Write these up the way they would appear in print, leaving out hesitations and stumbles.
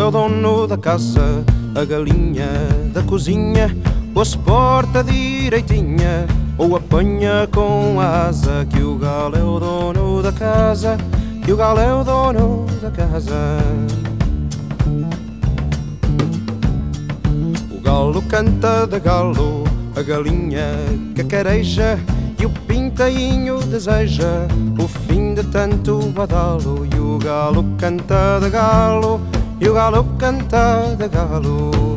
o dono da casa, a galinha da cozinha, ou se porta direitinha, ou apanha com a asa. Que o galo é o dono da casa, que o galo é o dono da casa. O galo canta de galo, a galinha cacareja, e o pintainho deseja o fim de tanto badalo. E o galo canta de galo, e o galo canta de galo.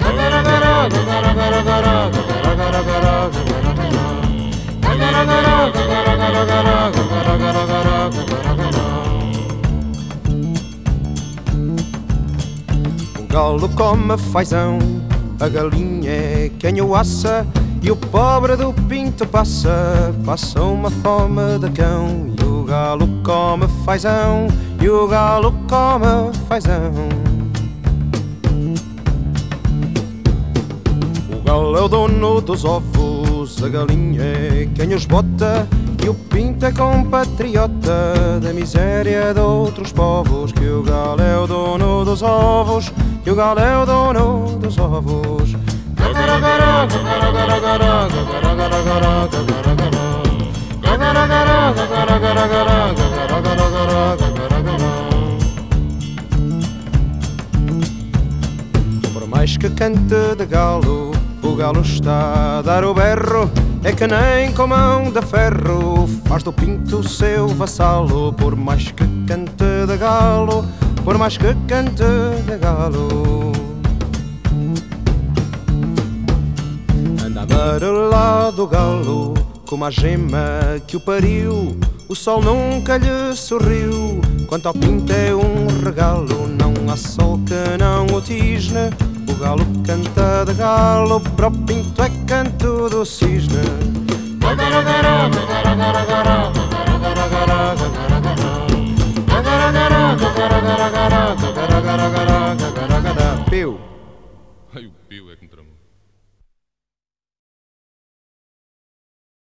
O galo come fazão, a galinha é quem o assa, e o pobre do pinto passa uma fome de cão. E o galo come fazão, e o galo come fazão. O galo é o dono dos ovos, a galinha é quem os bota, e o pinto é compatriota da miséria de outros povos. Que o galo é o dono dos ovos, que o galo é o dono dos ovos. Por mais que cante de galo, o galo está a dar o berro. É que nem com mão de ferro faz do pinto seu vassalo. Por mais que cante de galo, por mais que cante de galo. Anda amarelado o galo, como a gema que o pariu. O sol nunca lhe sorriu, quanto ao pinto é um regalo. Não há sol que não o tisne, o galo canta de galo, para o pinto é canto do cisne. Piu. Ai, o Pio é que me tramou.